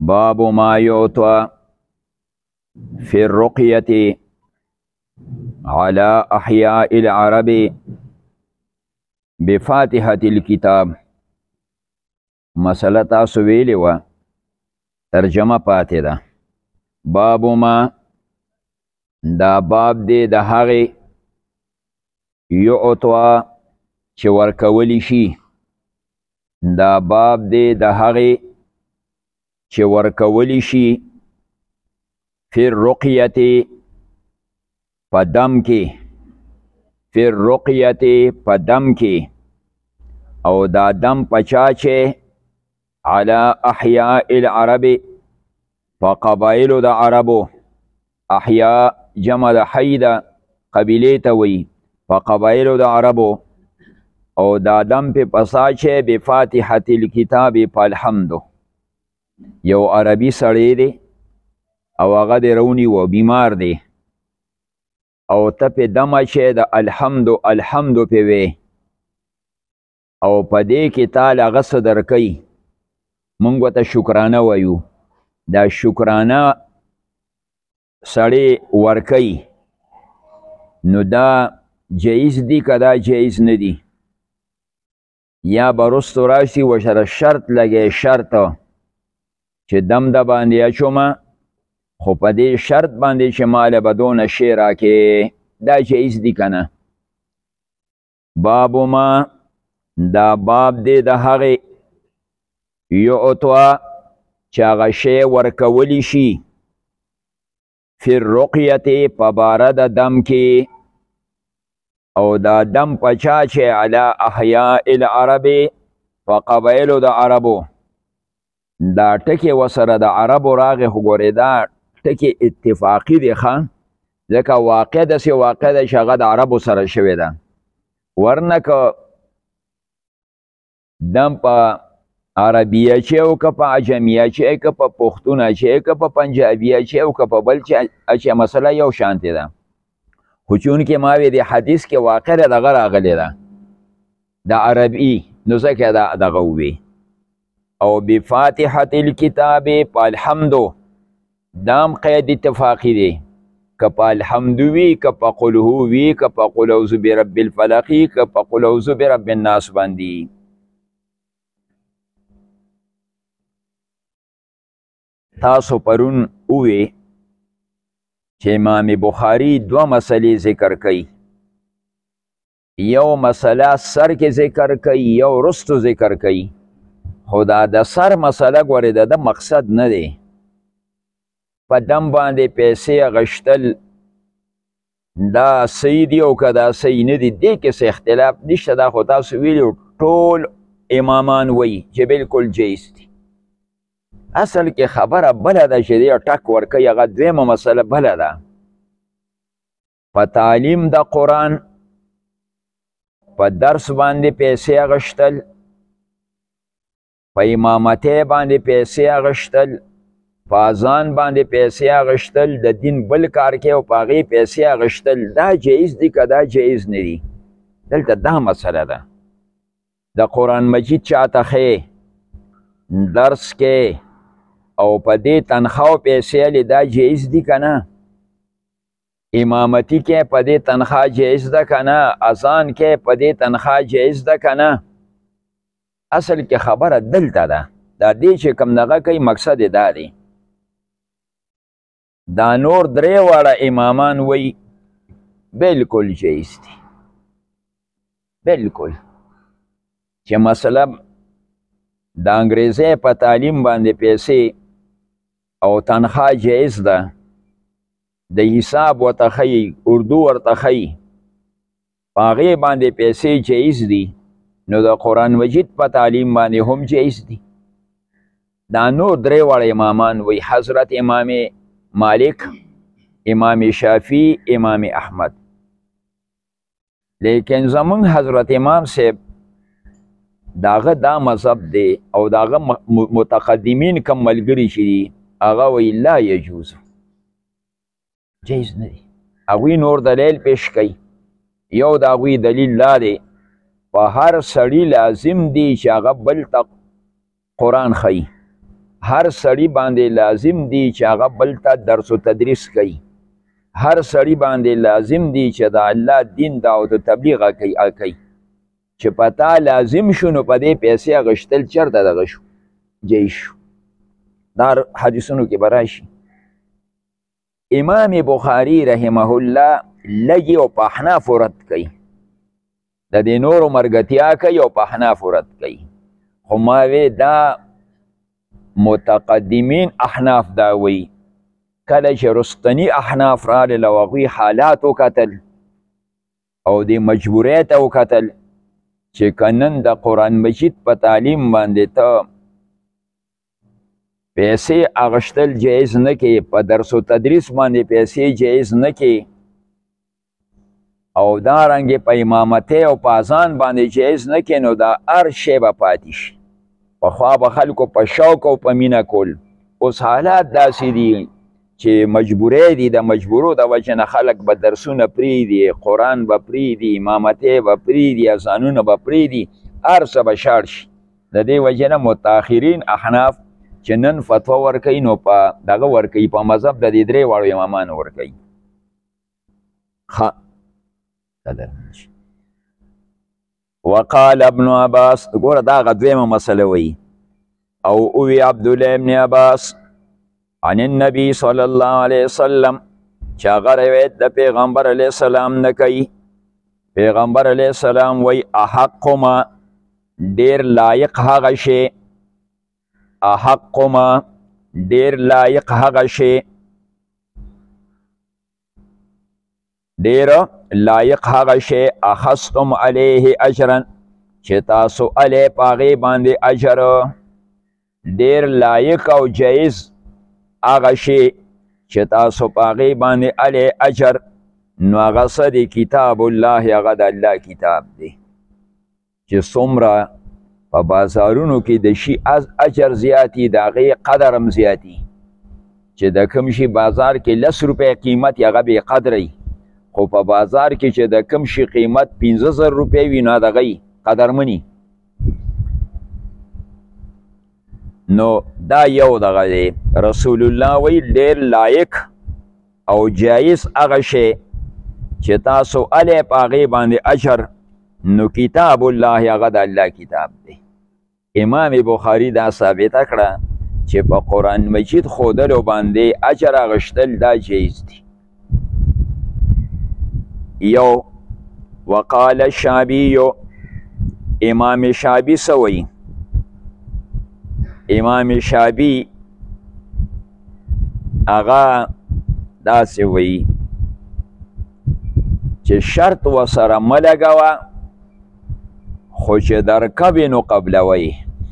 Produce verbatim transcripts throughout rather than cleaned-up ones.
باب ما يعطى في الرقية على أحياء العرب بفاتحة الكتاب. مسألة تاسو ویلې وه، ترجمه پاتې ده. باب ما دا باب دی د هغې یعطى چې ورکولی شي. دا باب دی د هغې چې ورکولی شي فی الرقیة په دم کې، فی الرقیة په دم کې، او دا دم پچا چې علی احیاء العرب په قبایلو د عربو. احیاء جمع د حی ده، قبیلې ته وایي، په قبایلو د عربو. او دا دم په پسا چې بفاتحة الکتاب په الحمدو. یو عربي سړی دی او هغه دی رونی و بیمار دی، او ته په دمه چې د الحمدو الحمدو په وی، او په دې کې تال هغه څه درکوي، موږ ورته شکرانه وایو. دا شکرانه سړی ورکوي، نو دا جایز دی که دا جایز نه دی؟ یا به رستو راشي ورسره شرط لګی، شرط چې دم د باندې اچومه، خو په دې شرط باندې چې ماله به دونه شی راکې، دا جایز دی که نه؟ باب ما دا باب دی د هغې یعطى چې هغه شی ورکولی شي فی الرقیة په باره د دم کې، او دا دم پچا چې علی احیاء العرب په قبایلو د عربو. دا ټکې وسره د عربو راغې، خو ګورې دا ټکې اتفاقي دی ښه، ځکه واقع داسې واقع ده چې هغه د عربو سره شوې ده. ورنه که دم په عربیه چې او که په عجمیه چې که په پښتونه چې که په پنجابیه چې او که په بل چې مسله یو شانتې ده. خو چونکې ما وی د حدیث کې واقع ده دغه راغلی ده د عربي، نو ځکه دا دغه ووی. او بفاتحة الکتاب په الحمدو، دام قید اتفاقی دی، که په الحمدو وی، که په قل هو وی، که په قل اعوذ برب الفلق، که په قل اعوذ برب الناس باندې. تاسو پرون اوی چې امام بخاری دو مسئلې ذکر کړي، یو مسئله سر کې ذکر کړي، یو رستو ذکر کړي. خدا د سر مسئله ګورې د ده مقصد نه دی په دم باندې پیسې اخیستل، دا صحیح دی او که دا صحیح نه دی، دې کې څه اختلاف نشته. دا خو تاسو ویلي ټول امامان وایي چې بالکل جایز دی. اصل کې خبره بله ده چې دی ټک ورکوي، هغه دویمه مسله بله ده. په تعلیم د قرآن، په درس باندې پیسې اخیستل، په امامتۍ باندې پیسې اخیستل، په اذان باندې پیسې اخیستل، د دین بل کار کې او په هغې پیسې اخیستل، دا جایز دی که دا جایز نه دی؟ دلته دا مسله ده. د قرآن مجید چاته ښې درس کې او په دې تنخواه پیسې الی، دا جایز دی که نه؟ امامتی کې په دې تنخواه جایز ده که نه؟ اذان کې په دې تنخواه جایز ده که نه؟ اصل کې خبره دلته ده. دا دې چې کوم دغه کوي مقصد یې دا دی. دا نور درې واړه امامان وایي بالکل جایز دی، بالکل. چې مثلا د انګریزۍ په تعلیم باندې پیسې او تنخواه جایز ده، د حساب ورته ښیي، اردو ورته ښیي، په هغې باندې پیسې جایز دي، نو د قرآن مجید په تعلیم باندې هم جایز دي. دا نور درې واړه امامان وایي، حضرت امام مالک، امام شافعی، امام احمد. لیکن زمون حضرت امام صاحب داغه دا مذهب دی، او داغه متقدمین کم ملګري چې دي هغه وایي لا یجوز، جایز نه دی. هغوی نور دلیل پیش کوي. یو د هغوی دلیل دا دی، په هر سړي لازم دی چې هغه بل ته قرآن ښیي، هر سړی باندې لازم دی چې هغه بل ته درس و تدریس کوي، هر سړی باندې لازم دی چې د الله دین دعوت و تبلیغ کوي چې پتا لازم شو نو په دې پیسې اغشتل چېرته دغه شو جای شو. دا حدیثونو کې به راشي. امام بخاري رحمه الله لږې او په احنافو رد کوي، د دې نورو مرګتیا کوي او په احنافو رد کوي. خو ما وی دا متقدمین احناف دا وی کله چې رستنی احناف راغلل او هغوی حالات وکتل او د مجبوریت وکتل چې که نن د قرآن مجید په تعلیم باندې ته پیسې اغشتل جایز نه کې، په درس و تدریس باندې پیسې جایز نه کې، او دارنګې په امامتۍ او په اذان باندې جایز نه کې، نو دا هر شی به پاتې شي. پخوا به خلکو په شوق او په مینه کول، اوس حالات داسې دي چې مجبوری دي، د مجبورو د وجې نه خلک به درسونه پرېږدي، قرآن به پرېږدي، امامتۍ به پرېږدي، اذانونه به پرېږدي، هر څه به شاړ شي. د دې وجې نه متاخرین احناف چې نن فتوا ورکوي نو په دغه ورکوي، په مذهب د دې درې واړو امامانو ورکوي. ښه وقال ابن عباس، ګوره دا هغه دویمه مسله وی، او اوی عبدالله ابن عباس عن النبي صلی الله علیه وسلم چې هغه روایت د پیغمبر علیه السلام نه کوي. پیغمبر علیه السلام وی احق ما، ډیر لایق هغه شی، احق ما ډیر لایق هغه شی، ډیر لایق هغه شی اخذتم علیه اجرا چې تاسو علیه په هغې باندې اجر، ډیر لایق او جایز هغه شی چې تاسو په هغې باندې علیه اجر، نو هغه څه دی؟ کتاب الله، هغه د الله کتاب دی. چې څومره په بازارونو کې د شي اجر زیاتی، د هغې قدر هم زیاتی. چې د کوم شي بازار کې لس روپۍ قیمت هغه بې قدره، خو په بازار کې چې د کوم شي قیمت پنځه زر روپۍ وي نو د هغه قدرمني. نو دا یو دغه دی. رسول الله وی ډېر لایق او جایز هغه شی چې تاسو علی په هغې باندې اجر، نو کتاب الله هغه د الله کتاب دی. امام بخاري دا ثابته کړه چې په قرآن مجید ښودلو باندې اجر اغشتل دا جایز دی. یو وقال الشعبي، امام شعبي سوی، امام شعبي هغه داسې وی چې شرط ورسره مه لګوه، خو چې درکوې نو قبلوی.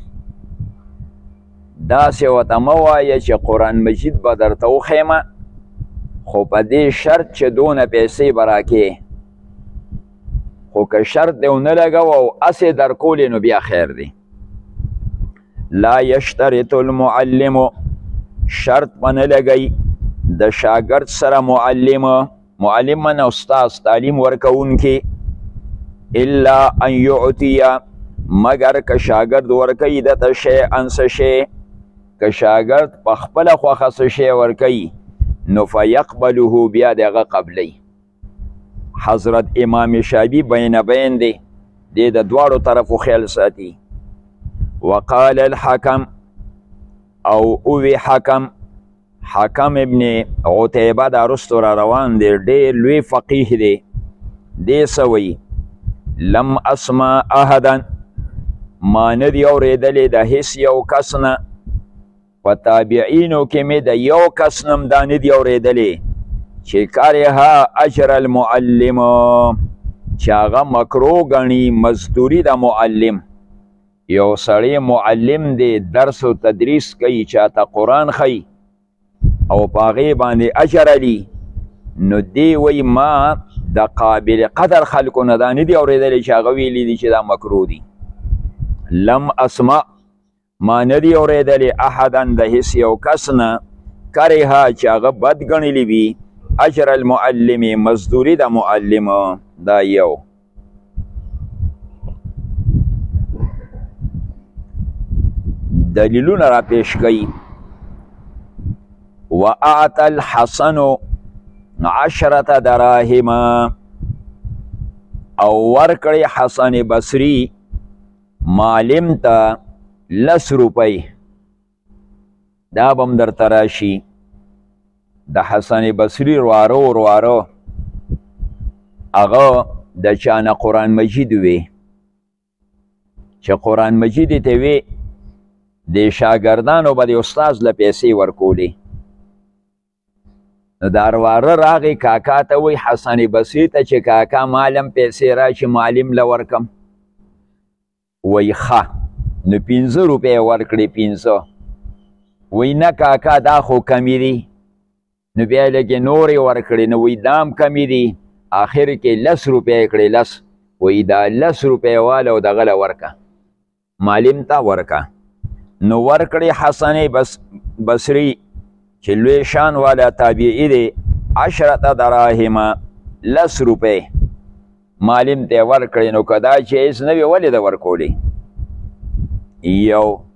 داسې ورته مه وایه چې قرآن مجید به درته وښیمه، خو په دې شرط چې دونه پیسې به راکې، خو که شرط دې ونه لګوه او هسې درکولې نو بیا خیر دی. لا یشترط المعلم، شرط به نه لګوي د شاګرد سره معلم، معلم من استاذ تعلیم ورکوونکی، الا ان یعطیه، مگر که شاګرد ورکوي دته شیئا څه شی، که شاګرد په خپله خوښه څه شی ورکوي نو فیقبله، بیا د هغه قبلی. حضرت امام شعبي بین بین دی، دی د دواړو طرفو خیال ساتي. وقال الحکم، او اوی حکم، حکم ابن عتیبه دا رستو را روان دی، ډېر لوی فقیه دی. دی سوی لم اسمع احدا، ما نه دی اورېدلی د هیڅ یو کس نه، په تابعینو کې مې د یو کس نه دا نه دی اورېدلی چې کارها اجر المعلم، چې هغه مکروه ګڼي مزدوري د معلم. یو سړی معلم دی، درس و تدریس کوي، چاته قرآن ښیي او په هغې باندې اجر علي، نو دی وی ما د قابل قدر خلکو نه دا نه دي اورېدلی چې هغه ویلي دي چې دا مکروه دي. لم اسمع، ما نه دي اورېدلی احدا د هیڅ یو کس نه، کرها چې هغه بد ګڼلی وي اجر المعلم، مزدوري د معلم. دا یو. دلیلونه را پیش کوي. واعطى الحسن عشرة دراهم او ورکړی حسن بصری معلم ته لس روپۍ. دا بم در تراشی د حسن بصری روارو روارو هغه د چانه قرآن مجید وی چې قرآن مجید ته وی د شاګردانو به د استاز له پیسې ورکولې. نو د ارواره راغی کاکا ته وی حسن بصری ته چې کاکا مالم پیسې راشي معلم له ورکم. وی ښه نو پنځه روپۍ ورکړې پنځه. وی نه کاکا دا خو کمی دي. نو بیا لږې نورې ورکړې. نو وی دام کمی دي. آخر کې لس روپۍ کړې لس. وی دا لس روپۍ واله او دغه له ورکه معلم ته ورکه. نو ورکړې حسن بس بصری چې لوی شان والا تابعی دی عشرة دراهم لس روپۍ معلم ته ورکړې. نو که دا جایز نه وي ولې ده ورکولی؟ یو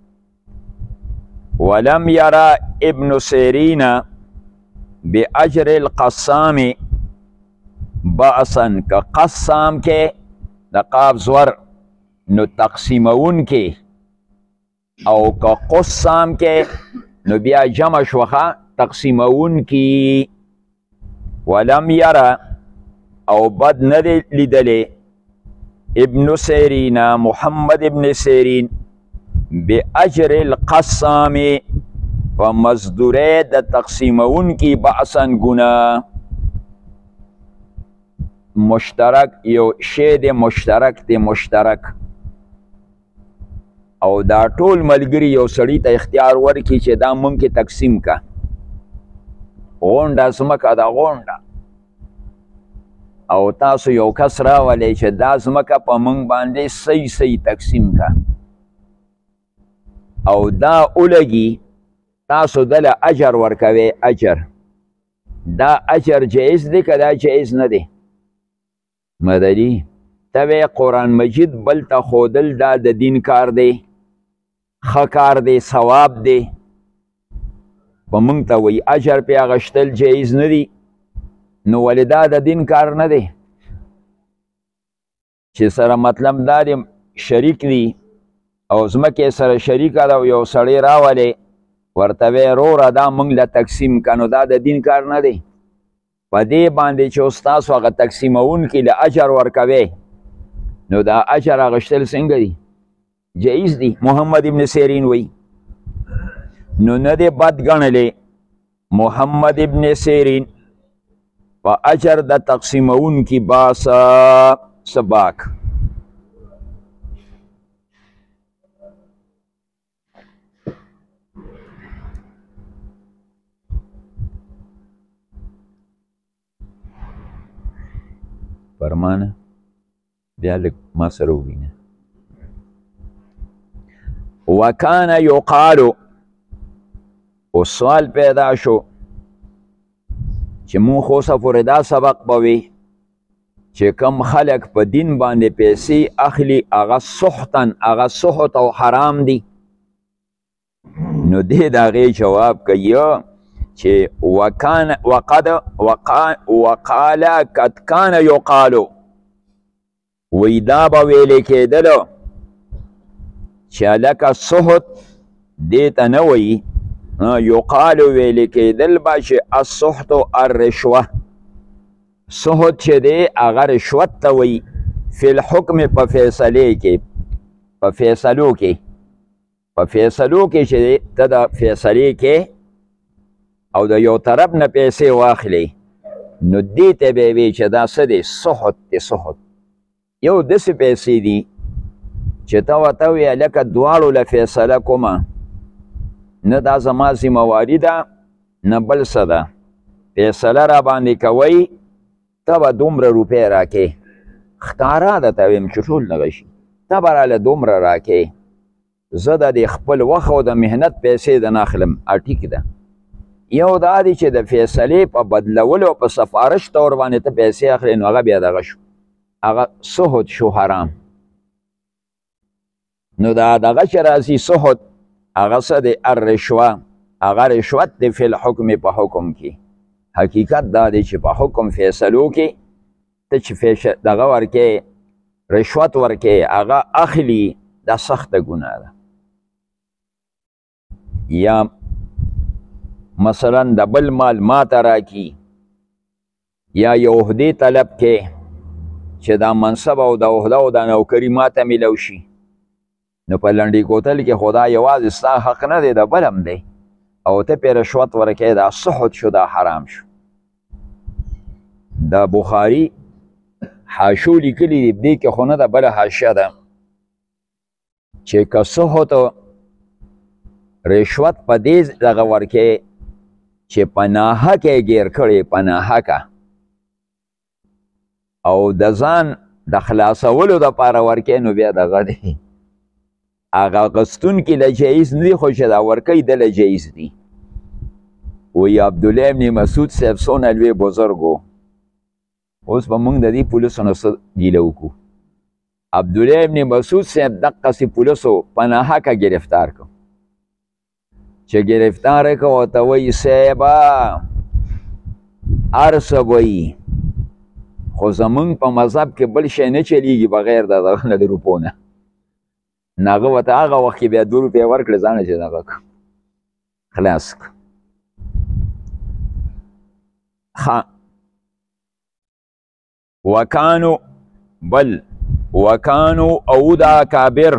ولم یرا ابن سیرین باجر القسام بأسا که قسام کې د قاب زور نو تقسیمون کې او که قسام کې نو بیا جمع شوخه تقسیمون کې. ولم یرا او بد نه دی لیدلی ابن سیرین محمد ابن سیرین باجر القسام په مزدوری د تقسیمون کې بأسا ګناه. مشترک یو شی دی مشترک دی مشترک او دا ټول ملګري یو سړي ته اختیار ورکړي چې دا مونږ کې تقسیم کا. غونډه ځمکه ده غونډه او تاسو یو کس راولی چې دا ځمکه په مونږ باندې صحیح صحیح تقسیم کا او دا اولګي تاسو دله اجر ورکوي. اجر دا اجر جایز دی که دا جایز نه دی؟ مدني ته قرآن مجید بل ته ښودل دا د دین کار دی ښه کار دی ثواب دی. په موږ ته وایي اجر پې اخیستل جایز نه دی. نو ولې دا د دین کار نه دی چې سره مطلب دا دی شریک دی او ځمکې سره شریکه ده او یو سړی راولی ورته وی وروره دا موږ له تقسیم که. نو دا د دین کار نه دی. په دې باندې چې استاسو هغه تقسیمونکي له اجر ورکوي نو دا اجر اخیستل څنګه دي؟ جایز دي. محمد ابن سیرین وی نو نه دی بد ګڼلی محمد ابن سیرین په اجر د تقسیمونکي باسا سباک. فرمانه بیا لږ ما سره ووینه. وکانه یقالو او سوال پیدا شو چې مون خو اوسه پورې دا سبق به وي چې کم خلک په دین باندې پیسې اخلي هغه سحتن هغه سحت او حرام دي. نو دې د هغې جواب کوي چې وکان وقد وقال قد کان یقالو وی دا به ویلې کېدلو چې لکه سحت دې ته نه وایي یقالو ویلې کېدل به چې السحت الرشوه سحت چې دی هغه رشوت ته وایي فی الحکم په فیصلې کې په فیصلو کې په فیصلو کې چې ته د فیصلې کې او د یو طرف نه پیسې واخلي نو دې ته به وي چې دا څه دی سحت دی. سحت یو داسې پیسې دي چې ته ورته وایې لکه دواړو له فیصله کومه نه دا زما ذمهواري ده نه بل څه ده فیصله را باندې کوئ ته به دومره روپۍ راکې ښکاره ده ته ویم چې ټول دغه شي ته به راله دومره راکې زه د دې خپل وخت او د محنت پیسې د نه اخلم. ټیک ده. یو دا دی چې د فیصلې په بدلولو او په سفارش طور باندې ته پیسې اخلې نو هغه بیا دغه شو هغه سحت شو حرام. نو دا دغه چې راځي سحت هغه څه دی الرشوه هغه رشوت دی فی الحکم په حکم کې. حقیقت دا دی چې په حکم فیصلو کې ته چې دغه ورکې رشوت ورکې هغه اخلي، دا سخته ګناه ده. یا مثلا د بل مال ما ته راکي، یا یو عهدې طلب کې چې دا منصب او د عهده او د نوکري ما ته میلو شي، نو په لنډې کوتل کې خدا یوازې ستا حق نه دی، د بل هم دی، او ته پې رشوت ورکې، دا سحت شو، دا حرام شو. د بخاري حاشو لیکلي دی دې کې، خو نه د بله حاشیه ده چې که سحت رشوت په دې دغه ورکې چې په ناحقه ګیر کړې، په ناحقه، او د ځان د خلاصولو دپاره ورکې، نو بیا دغه دی هغه غستونکي له جایز نه دي، خو چې دا ورکوي دله جایز دي. وایي عبدالله ابن مسعود صاحب څونه لوی بزرګ و، اوس به موږ د دې پولیسو نه څه ګیله وکړو. عبدالله ابن مسعود صاحب دقسې پولیسو په ناحقه گرفتار کړو، چې گرفتار یې کړو ورته وایي صاحبه هر څه وایي، خو زمونږ په مذهب کې بل شی نه چلیږي بغیر د دغه نه د روپو نه. نو هغه ورته هغه وخت کې بیا دوه روپۍ ورکړې، ځانه چې دغه کړه خلاص کړه. ښه وکانو بل وکانو او دا کابر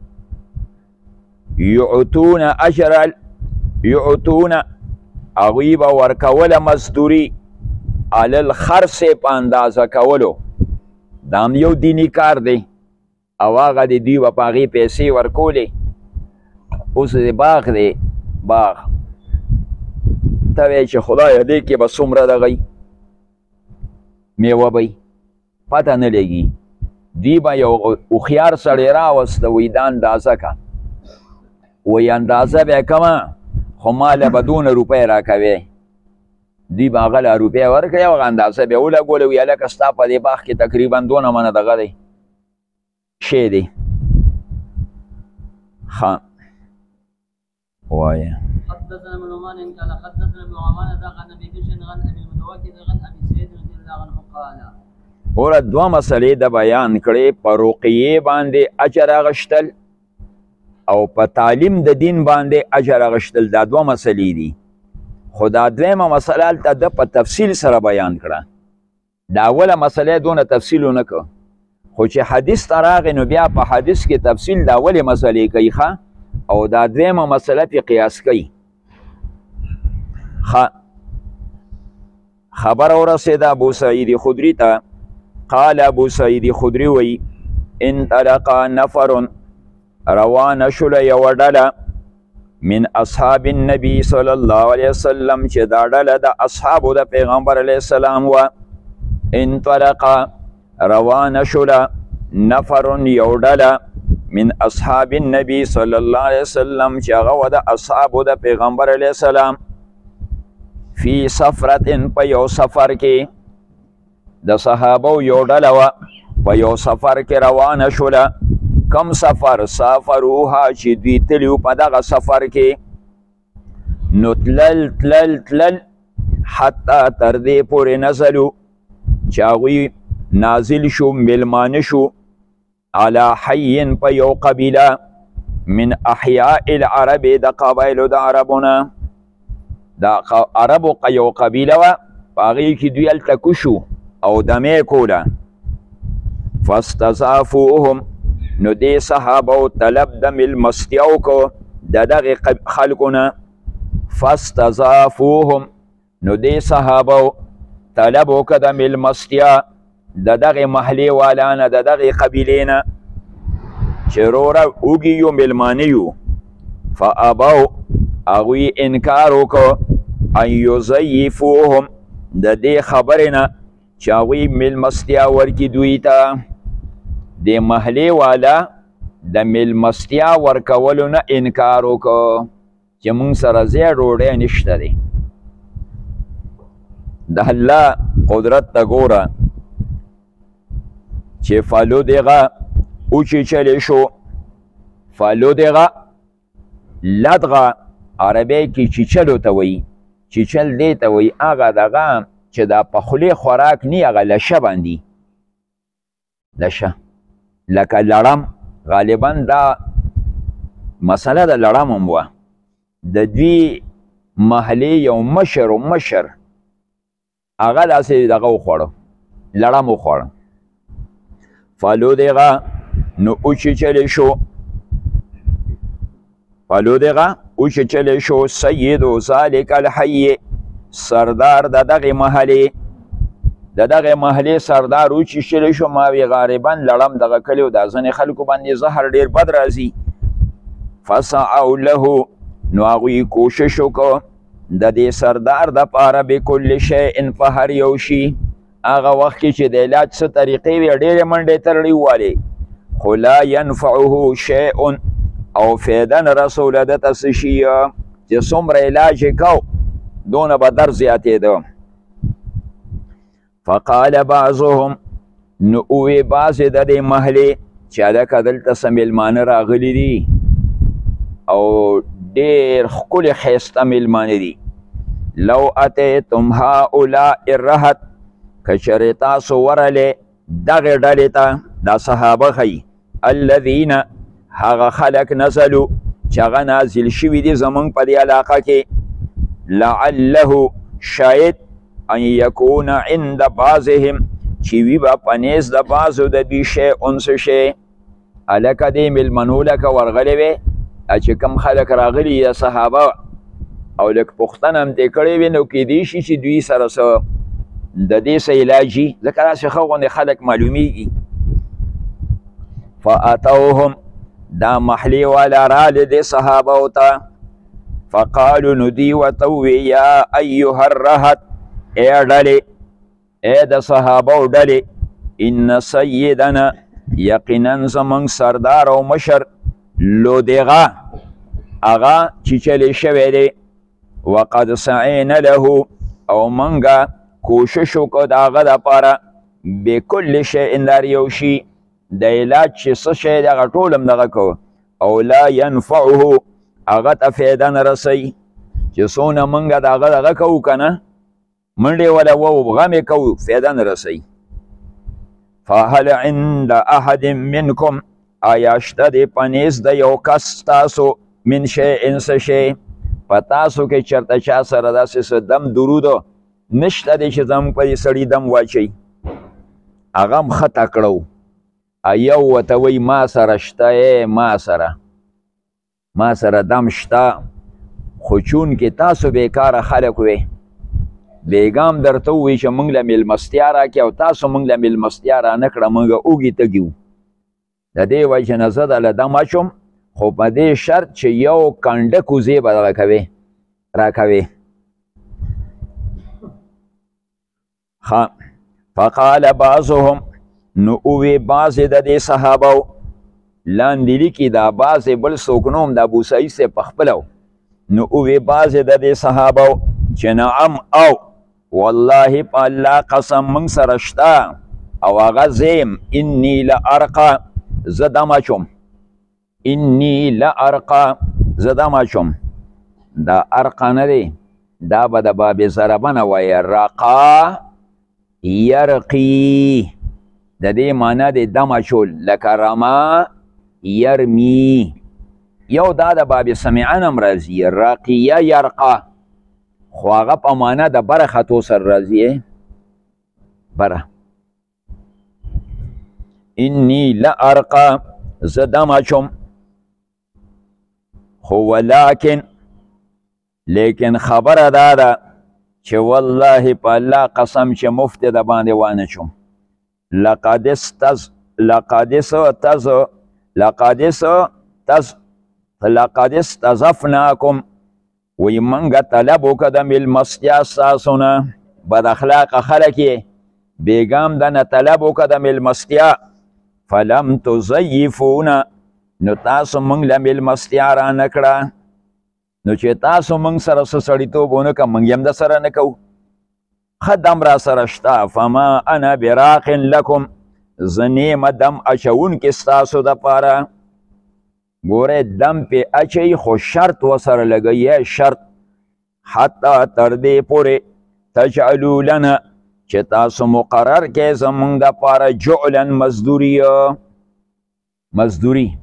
یعطون اجر یعطون هغوی به ورکوله مزدوري علی الخرص په اندازه کولو، دا هم یو دیني کار دی، او هغه د دوی به په هغې پیسې ورکولې. اوس د باغ دی، باغ ته وایې چې خدایه دې کې به څومره دغی میوه به پته نه لګي. دوی به یو هوښیار سړی راوسته، وایي دا اندازه که، وایي اندازه به یې کمه، خو ماله به دونه روپۍ راکوې. دوی به هغه له روپۍ ورکړې، هغه اندازه به یې ولګولې، وایي هلکه ستا په دې باغ کې تقریبا دونه منه دغه دی شی دی. ښه وایه. حدثنا ابن نعمان قال حدثنا ابن عوانة عن ابي بشر عن ابي المتوكل عن ابي سعيد رضي الله عنه قال. اوره دوه مسلې د بیان کړې، په رقیې باندې اجر اخیستل او په تعلیم د دین باندې اجر اخیستل، دا دوه مسلې دي. خو دا دویمه مسله هلته ده په تفصیل سره بیان کړه. دا اوله مسله دونه تفصیل ونه کړه، خو چې حدیث ته راغی نو بیا په حدیث کې تفصیل د اولې مسلې کوي ښه، او دا دویمه مسله پې قیاس کوي. ښه خبره ورسېده ابو سعید خدري ته، قال ابو سعید خدري وایي انطلق نفر روانه شوله یوه ډله من اصحاب النبي صلی الله علیه وسلم، چې دا ډله د اصحابو د پیغمبر علیه السلام وه. انطلق روانه شوله نفر یو ډله من اصحاب النبي صلی الله علیه وسلم، چې هغه وه د اصحابو د پیغمبر علیه السلام، فی سفرة په یو سفر کې، د صحابو یو ډله وه په یو سفر کې روانه شوله. کم سفر؟ سافروها چې دوی تلیو په دغه سفر کې. نو تلل تلل تلل حتی تر دې پورې نزلو چې هغوی نازل شو، ملمانه شو، علی حی په یو قبیله من احیاء العرب، د قبایلو د عربونه، د عربو یو قبیله وه، په هغې کې دوی هلته کوشو او دمې کوله. فاستضافوهم، نو دې صحابو طلب د مېلمستیا وکړو د دغې خلکو نه. فاستضافوهم، نو دې صحابو طلب وکړه د مېلمستیا د دغې محلې والا نه، د دغې قبیلې نه، چې وروره وږي یو مېلمانه یو. فابو، هغوی انکار وکړو ان یضیفوهم، د دې خبرې نه چې هغوی مېلمستیا ورکړي دوی ته. د محلې والا د مېلمستیا ورکولو نه انکار وکړو چې مونږ سره ځای ډوډۍ نشته دی. د الله قدرت ته ګوره چې فلدغه اوچیچلی شو، فلدغه لدغه عربی کې چیچلو ته وایي. چیچل دی ته وایي هغه دغه چې دا په خولې خوراک نی هغه لشه باندې لشه لکه لړم غالبا دا مسله د لړم هم وه. د دوی محلې یو مشر و مشر هغه داسې دغه وخوړه لړم وخوړه. فلودغه نو اوچیچلی شو فلودغه اوچیچلی شو سید ذلک الحی سردار د دغې محلې د دغې محلې سردار اوچیچلی شو. ما وی غالبا لړم دغه کلي و دا ځینې خلکو باندې زهر ډېر بد راځي. فسعوا له نو هغوی کوشش وکړه د دې سردار دپاره بکل شیء په هر یو شي. هغه وخت کې چې د علاج څه طریقې وې ډېرې منډې ترړې والې خو لا ینفعه شیء او فایده نه رسوله ده ته څه شي چې څومره علاج یې کو دونه به در زیاتېده. فقال بعضهم نو اوې بعضې د دې محلې چې هلکه دلته څه میلمانه راغلي دي او ډېر ښکلې ښایسته میلمانه دي. لو اتیتم هؤلاء الرهط که چېرې تاسو ورلې دغې ډلې ته دا صحابه ښیي الذین هغه خلک نزلو چې هغه نازل شوي دي زمونږ په دې علاقه کې لعله شاید ان یکون عند بعضهم چې وي به په نیز د بعضو د دوی شیء څه شی هلکه دې میلمنو لکه ورغلی وې چې کوم خلک راغلي یا صحابه او لږ پوښتنه هم دې کړې وي نو کیدای شي چې دوی سره څه د دې څه علاج وي ځکه داسې ښه غوندې خلک معلومیږي. فاتوهم دا محلې والا راله دې صحابو ته فقالو نو دوی ورته وویل یا ایها الرهط ای ډلې ای د صحابو ډلې ان سیدنا یقینا زموږ سردار او مشر لودغه هغه چیچلی شوی دی وقد سعینا له او منګه کوشش وکړو د هغه دپاره بکل شیء در یو شي د علاج چې څه شی دی هغه ټول هم دغه کوو او لا ینفعه هغه ته فایده نه رسوي چې څونه موږ د هغه دغه کوو که نه منډې وله وو غم یې کوو فایده نه رسوي. فهل عند احد منکم آیا شته دی په نیز د یو کس تاسو من شیء څه شی په تاسو کې چېرته چا سره داسې څه دم درودو نشته دی چې زموږ په دې سړي دم واچوي هغه هم ښه تکړه و یو ورته وایي ما سره شته ما سره ما سره دم شته خو چونکې تاسو بیکاره خلک وې بیګام درته ووایي چې موږ له میلمستیا راکړي او تاسو موږ له میلمستیا رانه کړه موږ اوږې تږي وو د دې وجې نه زه دله دم اچوم خو په دې شرط چې یو کنډه کوزې به دغه کوې راکوې. فقال بعضهم نو اوی بعضې د دې صحابو لاندې لیکي دا بعضې بل څوک نه هم د ابو سعید صاحب په خپله نو اوی بعضې د دې صحابو چې نعم او والله په الله قسم موږ سره شته او هغه زیم انی لارقه زه دم اچوم انی لارقه زه دم اچوم دا ارقه نه دی دا به د باب ضربه نه وایي رقا یرقی د دې معنا د دم اچول لکه رما یرمی یو دا د باب سمعان هم راځي راقیه یرقه خو هغه په معنا د بره خطو سره راځي بره انی لارقه زه دم اچوم خو ولکن لیکن خبره دا ده چې والله په الله قسم چې مفت د باندې وانه چوم لقد استز لقد استز لقد استز لقد استضفناکم وی منګه طلب وکړه د میلمستیا ستاسو نه بد اخلاقه خلک یې بیګام دنه طلب وکړه د میلمستیا فلم تضیفونا نو تاسو موږ له میلمستیا رانه کړه نو چې تاسو موږ سره څه سړیتوب ونه کړه موږ هم د سره نه کوو ښه دم را سره شته فما انا براق لکم زه نیمه دم اچونکې ستاسو دپاره ګوره دم پې اچوي خو شرط ورسره لګوي شرط حتی تر دې پورې تجعلو لنا چې تاسو مقرر کې زمونږ دپاره جعلا مزدوري مزدوري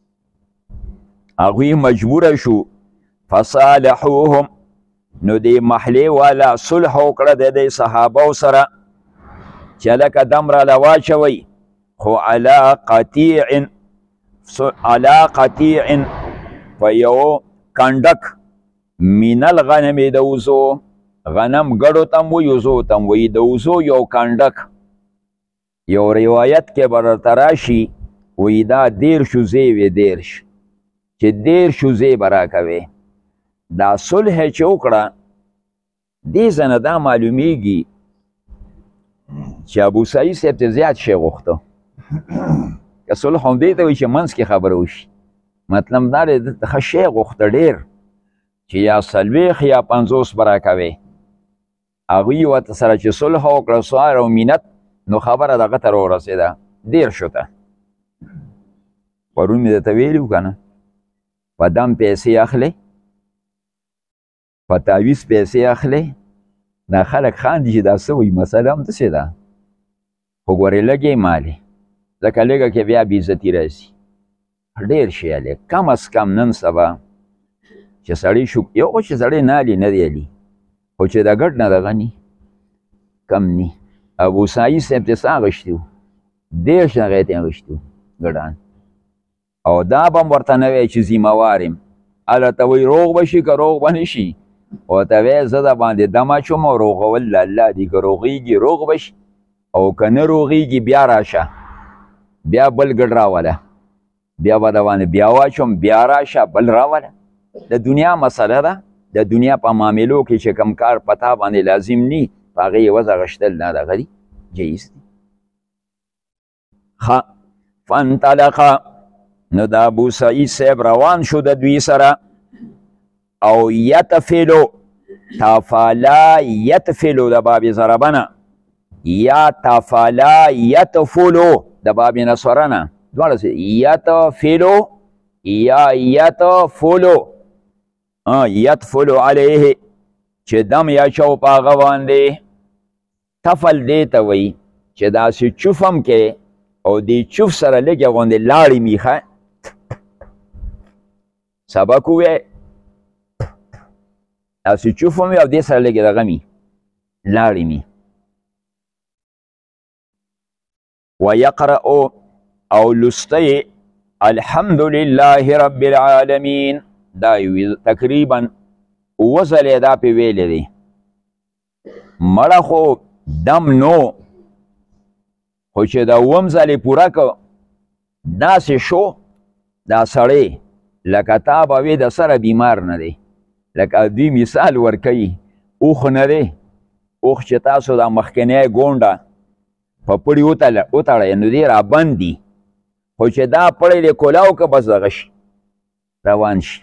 هغوی مجبوره شو فصالحوهم نو دې محلې والا صلح وکړه د دې صحابو سره چې لکه دم راله واچوئ خو علی قطیع علی قطیع په یو کنډک من الغنم د وزو غنم ګړو تم وي وزو تم وي د وزو یو کنډک یو روایت کې به درته راشي وایي دا دېرش وزې وې دېرش چې دېرش وزې به راکوې دا صلح چې وکړه دې ځنه دا معلومیږي چې ابو سعید صاحب ته زیات شی غوښته که صلح هم دې ته وایي چې منځ کې خبره وشي مطلب دا دی دلته ښه شی غوښته ډېر چې یا څلوېښت یا پنځوس به راکوې هغوی ورته سره چې صلح وکړه سوار او مینت نو خبره دغه ته راورسېده دېرشو ته پرون مې درته ویلي وو که نه په دم پیسې اخلې په تعویض پیسې اخلې دا خلک خاندي چې دا څه وایي مسله هم داسې ده خو ګورې لږې مالې ځکه لږه کې بیا بېعزتي راځي ډېر شی هلې کم از کم نن سبا چې سړی شو یو خو چې سړی نه هلي نه دی هلي خو چې د ګډ نه دغه ني کم ني ابو سعید صاحب ته څه اخیستي وو دېرش هغه یې ته اخیستي وو ګډان او دا به هم ورته نه وی چې ذمهوار یم هلته وایي روغ به شي که روغ به نه شي ورته وی زه د باندې دم اچوم او روغول د الله دي که روغېږي روغ به شي او که نه روغېږي بیا راشه بیا بل ګډ راوله بیا به د باندې بیا واچوم بیا راشه بل راوله د دنیا مسله ده د دنیا په معاملو کې چې کم کار پتا باندې لازم نی په هغې یې وضع غشتل نه دغه دي جایز دي ښه فانطلقه نو د ابو سعید صاحب روان شو د دوی سره او یتفلو تفالا یتفلو د باب ضربنه یا تفالا یتفلو د باب نصرنه دواړه یتفلو یا یتفلو یتفلو علیه چې دم یا چو په هغه باندې تفل دې ته وایي چې داسې چوف هم کې او دې چوف سره لږې غوندې لاړې میښه سبق ووی داسې چوف هم وي او دې سره لږې دغه مي لاړې مي ویقرأ او لستی الحمد لله رب العالمین دا تقریبا اوه ځلې دا پې ویلې دی مړه خو دم نو خو چې دا اووم ځلې پوره که داسې شو دا سړی لکه تا به وې د سره بیمار نه دی لکه دوی مثال ورکوي اوښ نه دی اوښ چې تاسو دا مخکنی ګونډه په پړي وتړئ نو دی رابند دي خو چې دا پړی دی کولاو که بس دغه شي روان شي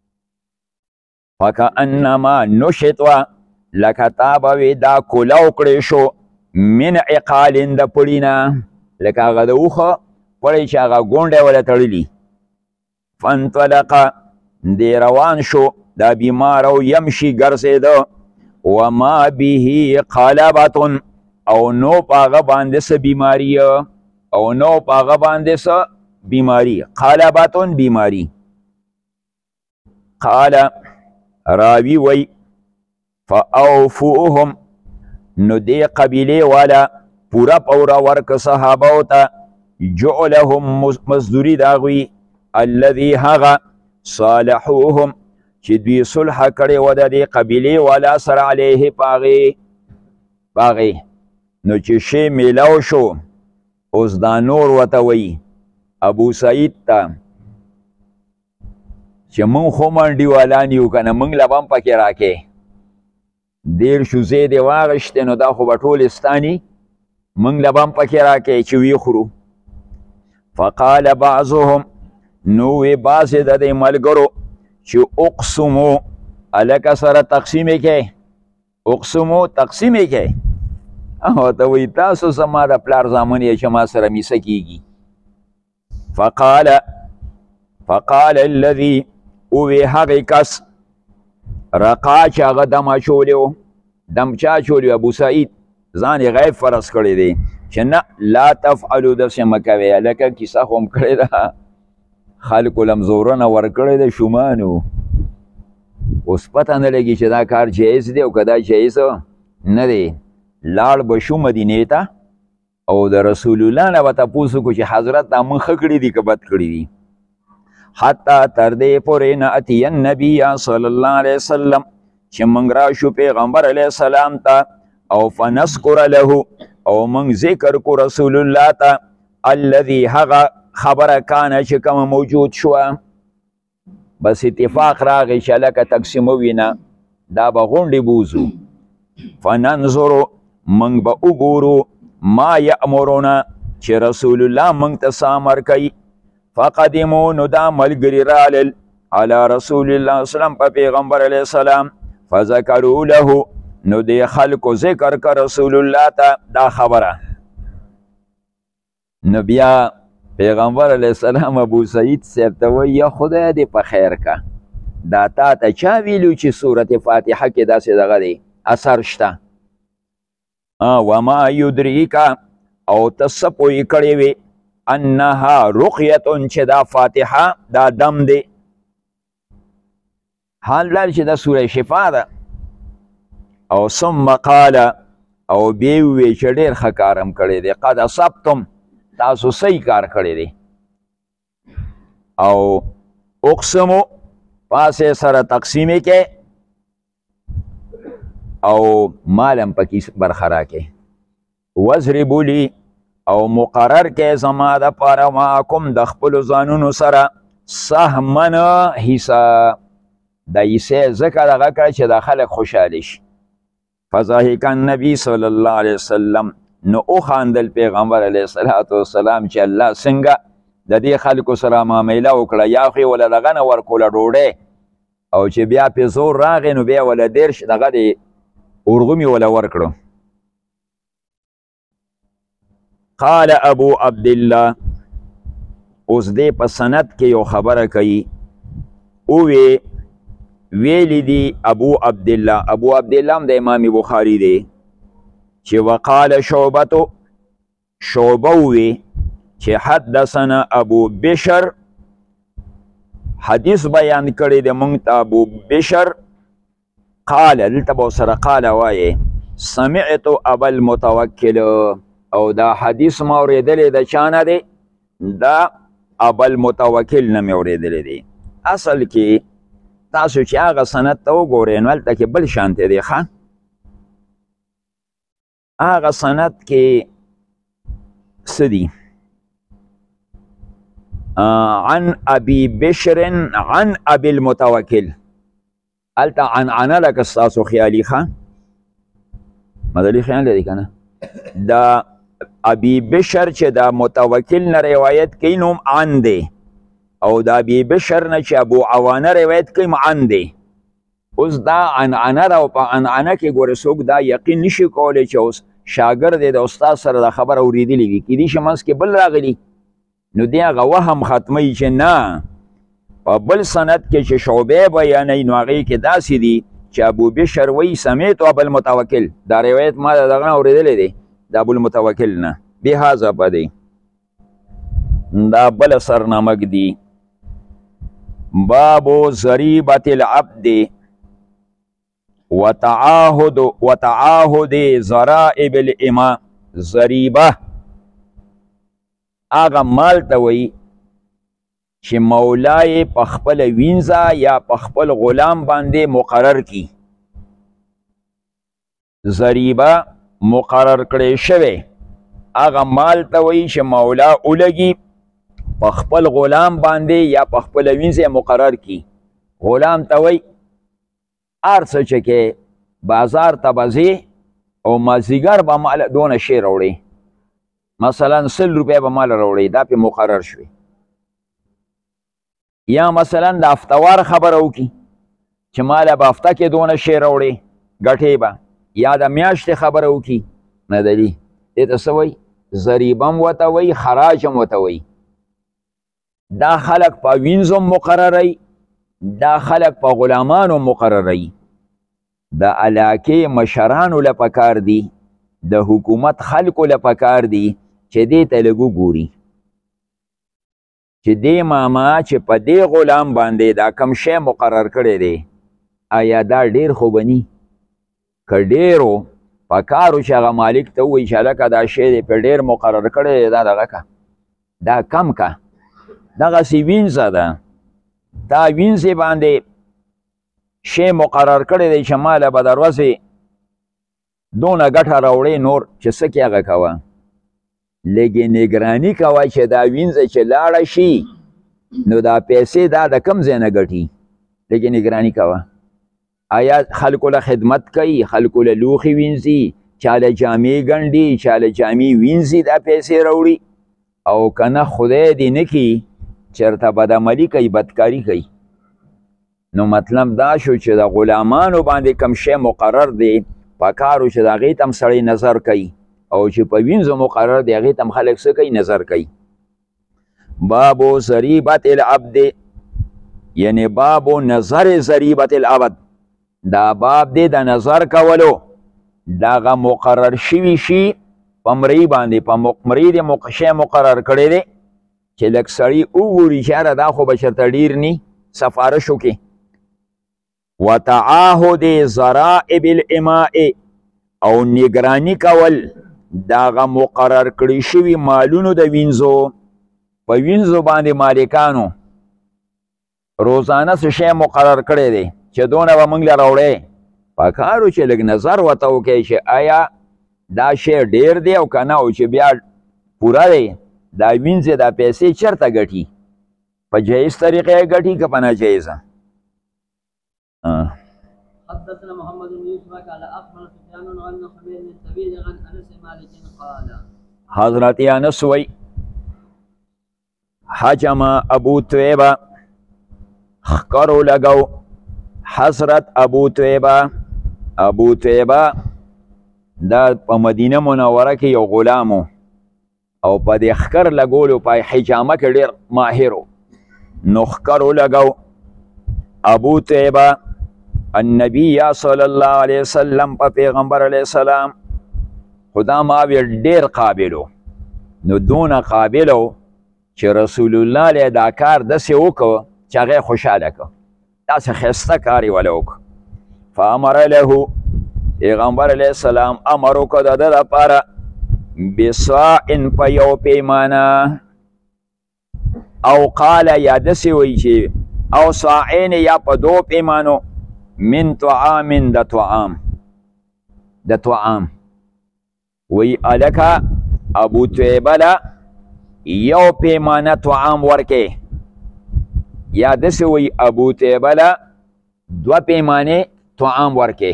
فکأنما نشطوه لکه تا به وې دا کولاو کړی شو من عقال د پړي نه لکه هغه د اوښه پړی چې هغه ګونډه یې وله تړلي فانطلقه دی روان شو دا بیمار او یمشي ګرځېده وما به قلبتن او نو په هغه باندې څه بیماري او نو په هغه باندې څه بیماري قلبتن بیماري قال راوی وی فاوفوهم نو دی قبیله والا پورا پورا ورک صحابه ته جعلهم مزدوری داغوی الذي هغه صالحوهم چې دوی صلح کړی و د دې قبیلې والا سره علیه پاغې پاغې نو چې شی میلاو شو اوس دا نور ورته وایي ابو سعید ته چې مونږ خو منډي والان یو که نه مونږ له به هم پکې راکې دېرش وزې دې واغېشتې نو دا خو به ټولې ستاني مونږ له به هم پکې راکې چې وی خورو فقال بعضهم نو وی بعضې د دې ملګرو چې اقسمو هلکه سره تقسیم یې کې اقسمو تقسیم یې کې او ته وایي تاسو زما د پلار زامن یې چې ما سره میسه کېږي فقال فقال الذي اوی هغې کس رقا چې هغه دم اچولی و دم چا اچولی ابو سعید ځان یې غیب فرض کړی دی چې نه لا تفعلو داسې مه کوئ لکه کیسه خو هم کړې ده خلکو لمزورنه ورکړی ده شومانو اوس پته نه لګي چې دا کار جایز دی او که دا جایز نه دی لاړ به شو مدینې ته او د رسول الله نه به تپوس وکړو چې حضرت دا موږ ښه کړي دي که بد کړي دي حتی تر دې پورې نأتي النبي صلی الله علیه وسلم چې موږ راشو پیغمبر علیه السلام ته او فنذکر له او موږ ذکر کو رسول الله ته الذي هغه خبره کانه چې کومه موجود شوه بس اتفاق راغی چې لکه تقسیموي نه دا به غونډې بوزو فننظر موږ به وګورو ما یأمرونه چې رسول الله موږ ته څه امر کوي فقدمو نو دا ملګري رالل علی رسول الله وسلم په پیغمبر علیه السلام فذکروا له نو دی خلکو ذکر که رسول الله ته دا خبره نو بیا پیغمبر علیه السلام ابو سعید صاحب ته وایي یا خدای دې په خیر که دا تا ته چا ویلو چې صورت فاتحه کې داسې دغه دی اثر شته وما یدریک او ته څه پوهې کړې وې انها رقیتون چې دا فاتحه دا دم دی حال دا چې دا سوره شفا ده او ثم قال او بیا وی چې ډېر ښه کارم کړی دی قد اصبتم تاسو صحیح کار کړی دی او اقسمو پاسې سره تقسیمې کې او مالم پکې برخه راکې وضربوا لی او مقرر کې زما دپاره معکم د خپلو ځانونو سره سهمن حصه د حصې ځکه دغه کړه چې دا خلک خوشحاله شي فضحک النبي صلی الله علیه وسلم نو وخاندل پیغمبر علیه الصلاة والسلام چې الله څنګه د دې خلکو سره معامله وکړه یا خو یې وله دغه نه ورکوله ډوډۍ او چې بیا پې زور راغی نو بیا وله دېرش دغه د ورغومي وله ورکړو قال ابو عبدالله اوس دې په سند کې یو خبره کوي اووی ویلی دی ابو عبدالله ابو عبدالله هم د امام بخاری دی چې وقال شعبتو شعبه وی چې حدثنا ابو بشر حدیث بیان کړی د مونږ ته ابو بشر قال دلته به سره قال وایې سمعت ابا المتوکل او دا حدیث ما اورېدلی د چا نه دی دا ابا المتوکل نه مې اورېدلی دی اصل کې تاسو چې هغه سند ته وګورئ نو هلته کې بل شانتی دی ښه هغه سند کې څه دي عن ابي بشر عن ابي المتوکل هلته عنعنه لکه ستاسو خیالي ښه مدلي خیال دی که نه دا ابي بشر چې دا متوکل نه روایت کوي نو عن دی او دا ابي بشر نه چې ابو عوانه روایت کوي عن دی اوس دا عنعنه ده او په عنعنه کې ګوره څوک دا یقین نشي کولی چې اوس شاګرد دی د استاد سره دا خبره اورېدلې وي کیدای شي منځ کې بل راغلي نو دی هغه وهم ختمی چې نه په بل سند کې چې شعبې بیانوي نو هغې کې داسې دي چې ابو بشر وایي سمیت ابو المتوکل دا روایت ما د دغه نه اورېدلی دی د ابو المتوکل نه بهذا په دی دا بله سرنامک دی بابو ضریبت العبد وتعاهد وتعاهد ضرائب الامام ضریبه هغه مال ته وایي چې مولا یې په خپله وینځه یا په خپل غلام باندې مقرر کی ضریبه مقرر کړی شوی هغه مال ته وایي چې مولا ولګي په خپل غلام باندې یا په خپله وینځه مقرر کی غلام ته وایي هر څه چې کې بازار ته به ځې او مازدیګر به ماله دونه شی راوړې مثلا سل روپۍ به ماله راوړې دا پې مقرر شوې یا مثلا د هفتوار خبره وکړي چې ماله به هفته کې دونه شی راوړې ګټې به یا د میاشتې خبره وکړي نه دلي دې ته څه وایي ضریبه هم ورته وایي خراج هم ورته وایي دا خلق په وینځو مقرروي، دا خلق په غلامانو مقرروي. د علاقې مشرانو له پکار دي، د حکومت خلکو له پکار دي چې دې ته لږ وګوري چې دې ماما چې په دې غلام باندې دا کم شی مقرر کړی دی آیا دا ډېر خو به ني؟ که ډېرو په کارو چې هغه مالک ته ووایي چې هلکه دا شی دی په ډېر مقرر کړی دی دا دغه که دا کم که دغسې وینځه ده دا وینځې باندې شی مقرر کړی دی چې ماله به د ورځې دونه ګټه راوړې نور چې څه کې هغه کوه لږې نګراني کوه چې دا وینځه چې لاړه شي نو دا پیسې دا د کم ځای نه ګټي لږې نګراني کوه آیا خلکو له خدمت کوي خلکو له لوښي وینځي چا له جامې ګنډي چا له جامې وینځي دا پیسې راوړي او که نه خدای دې نه کړي چېرته بدعملي کوي بدکاري کوي نو مطلب دا شو چې د غلامانو باندې کم شی مقرر دی په کارو چې د هغې ته هم سړی نظر کوي او چې په وینځو مقرر دی هغې ته هم خلک څه کوي نظر کوي. بابو ضریبت العبد یعنی بابو نظر ضریبت العبد دا باب دی د نظر کولو دغه مقرر شوي شي په مرۍ باندې په مرۍ د شی مقرر کړی دی چې لږ سړي وګوري چې یاره دا خو به چېرته ډېر ني سفارش وکړي. وتعاهد ضرائب الاماء او نگرانی کول داغه مقرر کړی شوي مالونو د وینځو په وینځو باندې مالکانو روزانه څه شی مقرر کړی دی چې دونه به موږ له راوړی په کارو چې لږ نظر ورته وکړئ چې آیا دا شی ډېر دی او که نه او چې بیا پوره دی دا وینځې دا پیسې چېرته ګټي په جایز طریقه یې ګټي که په ناجایزه. حدثنا محمد بن يوسف قال اخبرنا سفيان عن خبير الطويل عن انس مالك قال حضرت انس وی حجم ابو طیبه خکرو لگو حضرت ابو طیبه ابو طیبه دا په مدینه منوره کې یو غلامو او په دې خکر لګولو په حجامه کې ډېر ماهرو نو خکرو لګو ابو طیبه النبی صلی الله علیه وسلم په پیغمبر علیه السلام خدا ما وی ډېر قابلو نو دونه قابلو چې رسول الله علیه دا کار داسې وکړو چې هغه خوشحاله کړو داسې ښایسته کار یې وله وکړو. فامر له پیغمبر علیه السلام امر وکړو د ده دپاره بصاع په یو پیمانه او قال یا داسې وایي چې او صاعین یا په دو پیمانو من طعام د طعام د طعام وی الکا ابو طیبه له یو پیمانه طعام ورکې یا داسې وی ابو طیبه له دوه پیمانې طعام ورکې.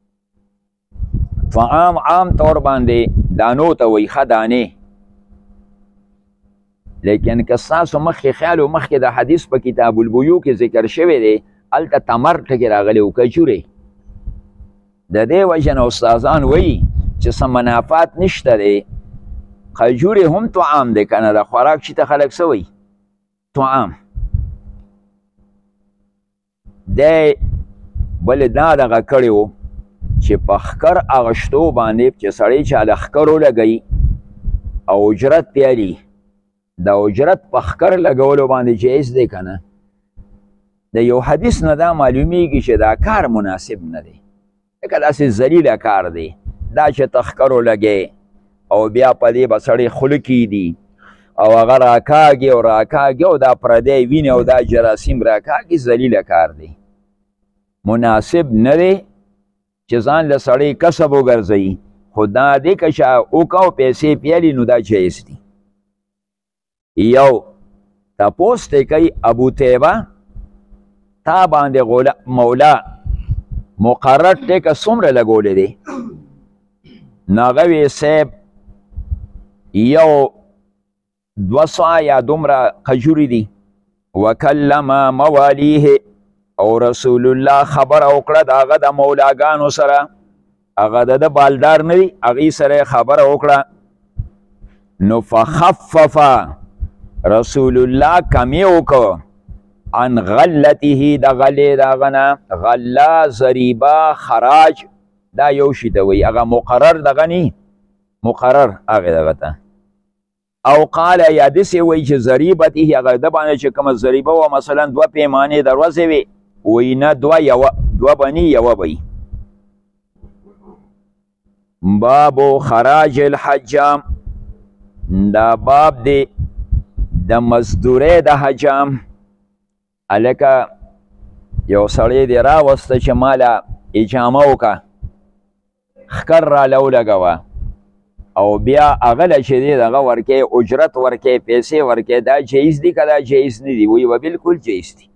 طعام عام طور باندې دانو ته وی ښه دانې لیکن که ستاسو مخکې خیال و مخکې د حدیث په کتاب البیوع کې ذکر شوی دی هلته تمر ټکې راغلی و کجورې د دې وجه نه استادان وایي چې څه منافات نشته دی کجورې هم طعام دی که نه د خوراک شي ته خلک څه وایي طعام دی بل دا دغه کړی و چې په ښکر اغشتو باندې چې سړی چې هله ښکر ولګوي او اجرت پیالي د اجرت په ښکر لګولو باندې جایز دی که نه د یو حدیث نه دا معلومیږي چې دا کار مناسب نه دی لکه داسې ذلیله کار دی دا چې ته ښکر ولګې او بیا په دې به سړی خوله کیدي او هغه راکاږي او راکاږي او دا پردی وینې او دا جراثیم راکاږي ذلیله کار دی مناسب نه دی چې ځان له سړی کسب وګرځوي خو دا دی که چې وکړه او پیسې پیالي نو دا جایز دی. یو تپوس دی کوي ابو طیبه تا باندې مولا مقرر دی که څومره لګولی دی نو هغه وی صاحب یو دوه سوه یا دومره کجورې دي. وکلم موالیه او رسول الله خبره وکړه د هغه د مولاګانو سره هغه د ده بالدار نه وي هغې سره خبره وکړه نو فخففه رسول الله کمی وکړو عن غلته د غلې د هغه نه غله ضریبه خراج دا یو شي ته وایي هغه مقرر دغه نی مقرر هغې دغه ته او قال یا داسې وایي چې ضریبته هغه د باندې چې کومه ضریبه وه مثلا دوه پیمانې د ورځې وې وایي نه دوه یوه دوه به نی یوه به بابو خراج الحجام دا باب دی د مزدورۍ د حجام هلکه یو سړی دی راوسته چې ماله اجامه وکړه ښکر راله ولګوه او بیا هغه له چې دی دغه ورکوې اجرت ورکوې پیسې ورکوې دا جایز دي که دا جایز نه دي وایي به بلکل جایز دي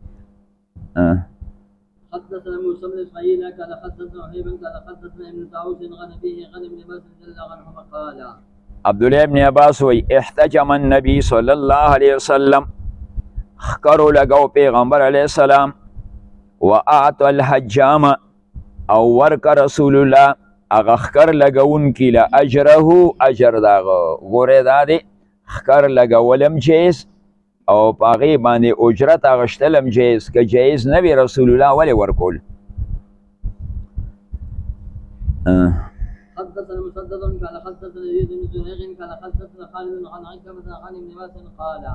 حدثنا موسى بن اسماعيل قال حدثنا وهيب قال حدثنا ابن طاووس عن ابيه عن ابن عباس رضي الله عنهما قال عبدالله ابن عباس وی احتجم النبی صلی الله علیه وسلم خکرو لگو پیغمبر علیه السلام و اعطى الحجام او ورک رسول الله اغا خکر لگون کی لاجره اجر داغو گوره داده خکر لگولم جیز او پاغی باندې اجرت اغشتلم جیز که جیز نبی رسول الله ولی ورکول حدثنا مسدد قال حدثنا يزيد بن زهير قال حدثنا خالد عن عكرمة عن ابن عباس قال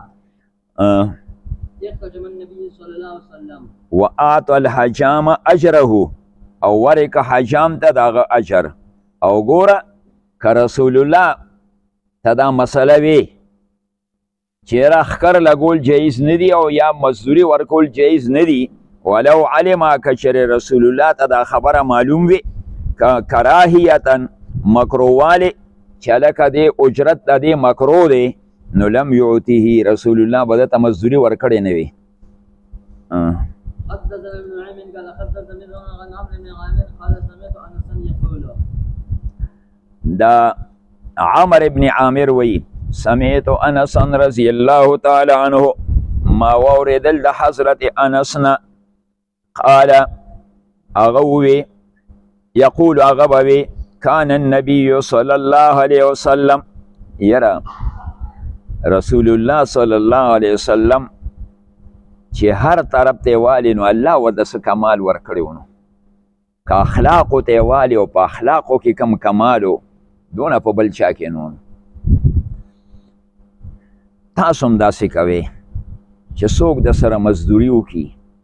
احتجم النبي صلى الله عليه وسلم واعطى الحجام اجره او ورک حجام ته دغه اجر او ګوره که رسول الله ته دا مسله وي چیرې ښکر لګول جایز نه دي او یا مزدوري ورکول جایز نه دي ولو علم که چیرې رسول الله ته دا خبره معلوم وي کراهیتا مکرووالی چې هلکه دې اجرت د دې مکرو دی نو لم یعطیه رسول الله به دته مزدوري ورکړې نه وي حدثنا ابن نعيم قال حدثني عن عمرو بن عامر قال سمعت انسا يقول دا عمر ابن عامر وی سمعت انسا رضی الله تعالی عنه ما واوریدل د حضرت انسنا قال هغه وی یقول هغه به وی کان النبی صلی الله علیه وسلم یرا رسول الله صلی الله علیه وسلم چې هر طرف ته والی نو الله ورته څه کمال ورکړی نو که اخلاقو ته والی او په اخلاقو کې کم کمالو دونه په بل چا کې نو تاسو هم داسې کوئ چې څوک د سره مزدوري وکړي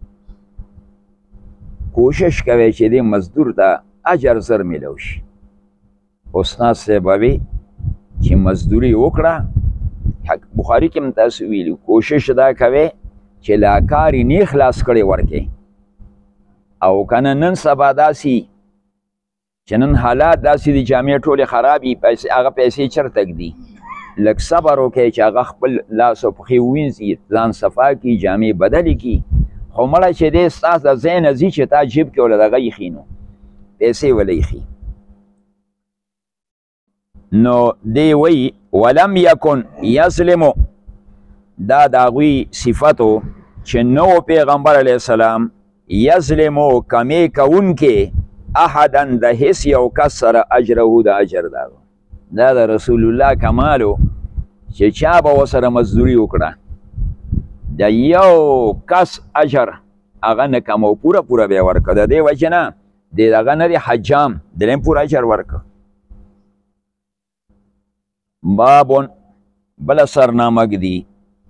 کوشش کوئ چې دې مزدور ته اجر زر میلو شي استاد صاحب وی چې مزدوري وکړه بخاري کې هم تاسو ویلي کوشش دا کوئ چې لا کاری نه خلاص کړي ورکې او کنه نن سبا داسي چې نن حالات داسې دي جامې ټولې خرابې پیسې هغه پیسې چېرته ږدي لږ صبر وکړئ چې هغه خپل لاس او پښې ووینځي ځان صفا کړي جامې بدلې کړي خو مړه چې دی ستاسو د ځای نه ځي چې تا جیب کې وله دغه ایښي نو پیسې وله ایښي نو دی وی ولم یکن یظلمو دا د هغوی صفتو چې نو پیغمبر علیه السلام یظلمو کمی کوونکې احدا د هیڅ یو کس سره اجره د اجر دا دا د رسول الله کمالو چې چا به ورسره مزدوري وکړه د یو کس اجر هغه نه کم او پوره پوره به یې ورکړه د دې وجې نه د دغه نه د حجام درېیم پوره اجر ورکړه بابون بله سرنامه ږدي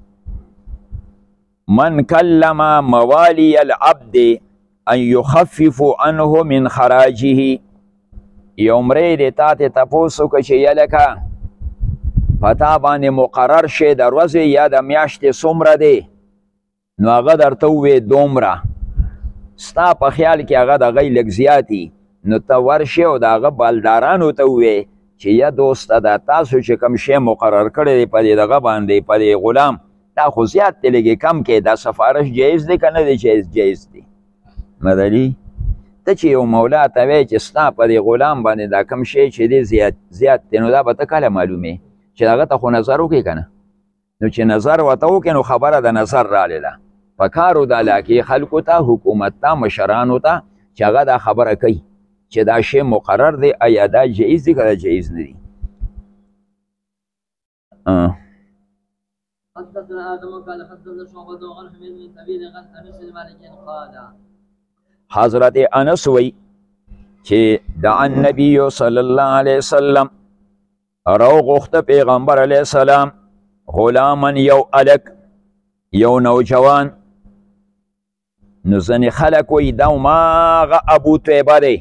من کلم موالی العبد ان یخفف عنه من خراجه یو مری دی تا ته تپوس وکړه چې یلکه په تا باندې مقرر شی د ورځې یا د میاشتې څومره دی نو هغه درته ووې دومره ستا په خیال کې هغه د هغی لږ زیاتي نو ته ورشې او د هغه بالدارانو ته ووې چې یا دوسته دا تاسو چې کوم شی مقرر کړی دی په دې دغه باندې په دې غلام دا خو زیات دی لږې کم کې دا سفارش جایز دی که نه دی جایز جایز دی مدلي ته چې یو مولا ته وایې چې ستا په دې غلام باندې دا کم شی چې دی زیات زیات دی نو دا به ته کله معلومې چې هغه ته خو نظر وکړې که نه نو چې نظر ورته وکړې نو خبره د نظر رالیده په کارو د علاقې خلکو ته حکومت ته مشرانو ته چې هغه دا خبره کوي چې دا شی مقرر دی ایا دا جایز دی که دا جایز نه دی حدثنا آدم قال حدثنا شعبة عن حميد بن طويل عن أنس بن مالك قال حضرت انس وی چې د النبي صلی الله علیه وسلم راو غوښته پیغمبر علیه السلام غلامن یو الک یو نوجوان نو ځنې خلک وایي دا هماغه ابو طیبه دی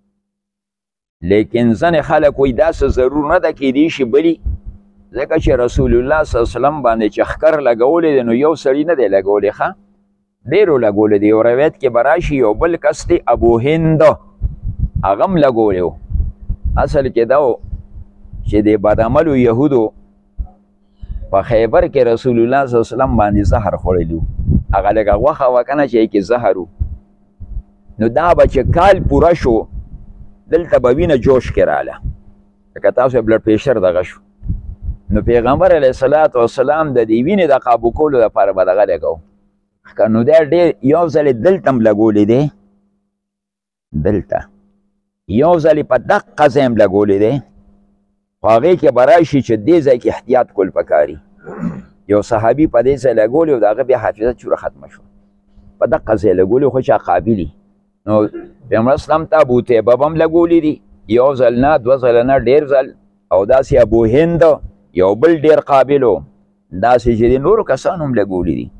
لیکن ځنې خلک وایي داسې ضرور نه ده کیدی شي بلي ځکه چې رسول الله صلی الله علیه وسلم باندې چې ښکر لګولی دی نو یو سړي نه دی لګولی ښه ډېرو لګولی دی یو روایت کې به راشي یو بل کس دی ابو هند هغه هم لګولی و اصل کې دا و چې د بدعملو یهودو په خیبر کې رسول الله صلی الله علیه وسلم باندې زهر خوړلی و هغه لږه غوښه وه که نه چې هغې کې زهر و نو دا به چې کال پوره شو دلته به وینه جوش کې راله لکه تاسو بلډ پریشر دغه شو نو پیغمبر علیه الصلاة والسلام د دې وینې د قابو کولو لپاره به دغه لګو که نو دی ډېر یو ځلې دلته هم لګولی دی دلته یو ځلې په دقه ځای هم لګولی دی خو هغې کې به راشي چې دې ځای کې احتیاط کول پکاري یو صحابي په دې ځای لګولی و د هغه بیا حافظه چوره ختمه شوه په دقه ځای لګولی خو چا قابلي نو پیغمبر اسلام ته ابو طیبه به هم لګولی دي یو ځل نه دوه ځله نه ډېر ځل او داسې ابو هند یو بل ډېر قابل و داسې چې د نورو کسانو هم لګولی دي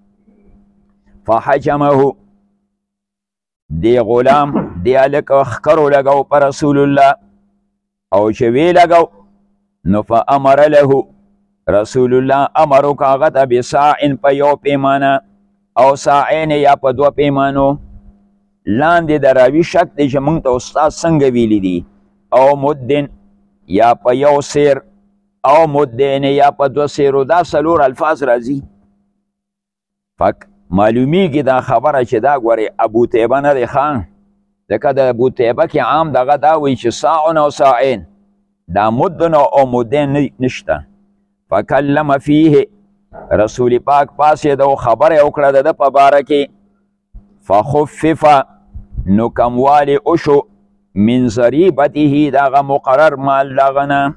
فحجمه دی غلام دی هلک ښکرو لګو په رسول الله او چې وی لګو نو فامر له رسول الله امر وکړه هغه ته بساعن په یو پیمانه او ساعین یا په دوه پیمانو لاندې د راوي شک دی چې موږ ته استاد څنګه ویلی دي او مدن یا په یو سیر او مدین یا په دوه سیرو دا څلور الفاظ راځي فک معلومیږي دا خبره چې دا ګورې ابو طیبه نه دی ښه ځکه د ابو طیبه کې عام دغه دا وایي چې ساعن او ساعین دا مدن او مدین نشته فکلم فیه رسول پاک پاسېده او خبره وکړه د ده په باره کې فخفف نو کموالی وشو من ضریبته دغه مقرر مال دغه نه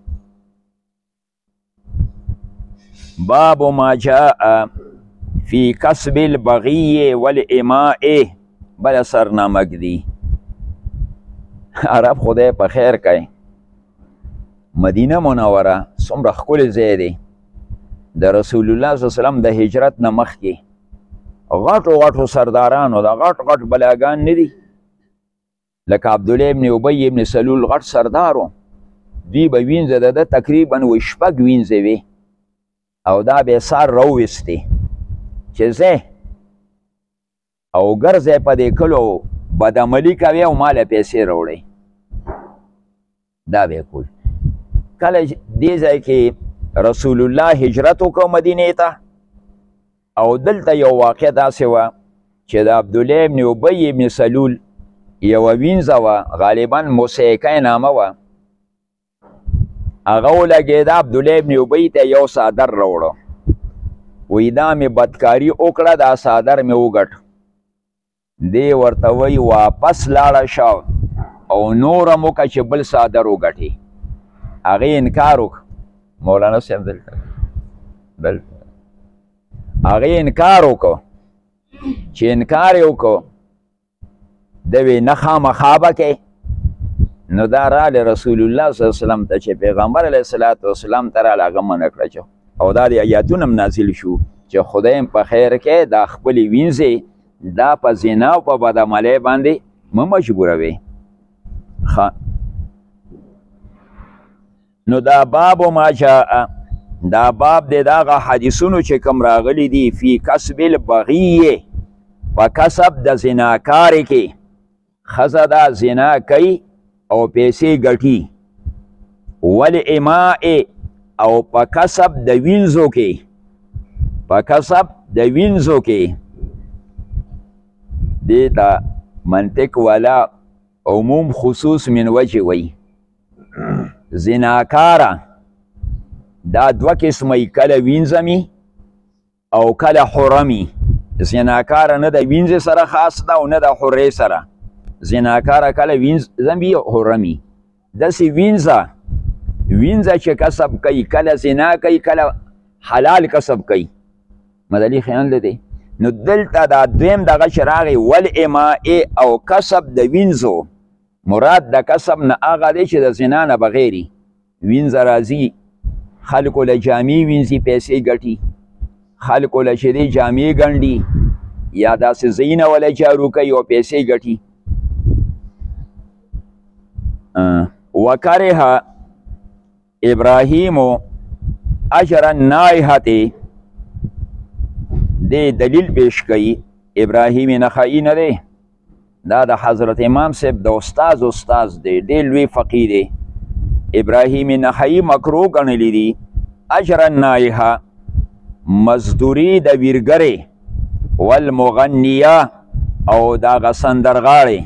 باب ما جاء فی کسب البغی والاماء بل سرنامک دی عرب خدای په خیر کوي مدینه منوره څومره ښکلی ځای دی د رسول الله صلی الله علیه وسلم د هجرت نه مخکې غټو غټو سردارانو د غټ غټ بلاګان نه دي لکه عبدالله ابن ابی ابن سلول غټ سردارو دوی به وینځه د ده تقریبا و شپږ وینځې وې او دا به سار راوویستې چې ځې او ګرځې په دې کلو بدعملي کوې او ماله پیسې راوړئ دا به کول کله دې ځای کې رسول الله هجرت وکړو مدینې ته او دلته یو واقع داسې وه چې د عبدالله ابن ابی ابن سلول یوه وینځه وه غالبا موسیقه نامه وه هغه ولګېده عبدالله ابن ابی ته یو صادر راوړه وی دا مې بدکاري وکړه دا صادر مې وګټ دی ورته وی واپس لاړه شه او نور هم وکړه چې بل صادر وګټي هغې انکار وکړه مولانا صاحب دلته دلته هغې انکار وکړو چې انکار یې وکړو ده وی نه خامخا به کې نو دا راله رسول الله صلی الله علیه وسلم ته چې پیغمبر علیه الصلاة والسلام ته راله هغه منع کړه چې او دا د آیاتونه هم نازل شو چې خدای هم په خیر کې دا خپلې وینځې دا په زنا او په بدعملۍ باندې مه مجبوروئ نو دا باب ما جاء دا باب دی داغه حدیثونو چې کوم راغلی دي فی کسب البغی په کسب د زناکارې کې ښځه دا زنا کوي او پیسې ګټي والاماء او په کسب د وینځو کې په کسب د وینځو کې دې ته منطق والا عموم خصوص من وجه وی زناکاره دا دوه قسمه کله وینځمي او کله حرمي زناکاره نه د وینځې سره خاص ده او نه د حرې سره زناکاره کله وینځمي حرمي داسې وینځه وینځه چې کسب کوي کله زنا کوي کله حلال کسب کوي مدلی خیال لدی نو دلته دا دویم دغه چې راغی والاماء او کسب د وینځو مراد د کسب نه هغه دی چې د زنا نه بغیري وینځه راځي خلکو له جامې وینځي پیسې ګټي خلکو له چې دی جامې ګنډي یا داسې ځایونه وله جارو کوي او پیسې ګټي وکره ابراهیم اجر النائحة دی دلیل پیش کوي ابراهیم نخعی نه دی دا د حضرت امام صاحب د استاز استاز دی ډېر لوی فقیر دی ابراهیم نخعی مکروه ګڼلی دي اجر النائحة مزدوری د ویرګرې والمغنیه او د هغه سندرغاړې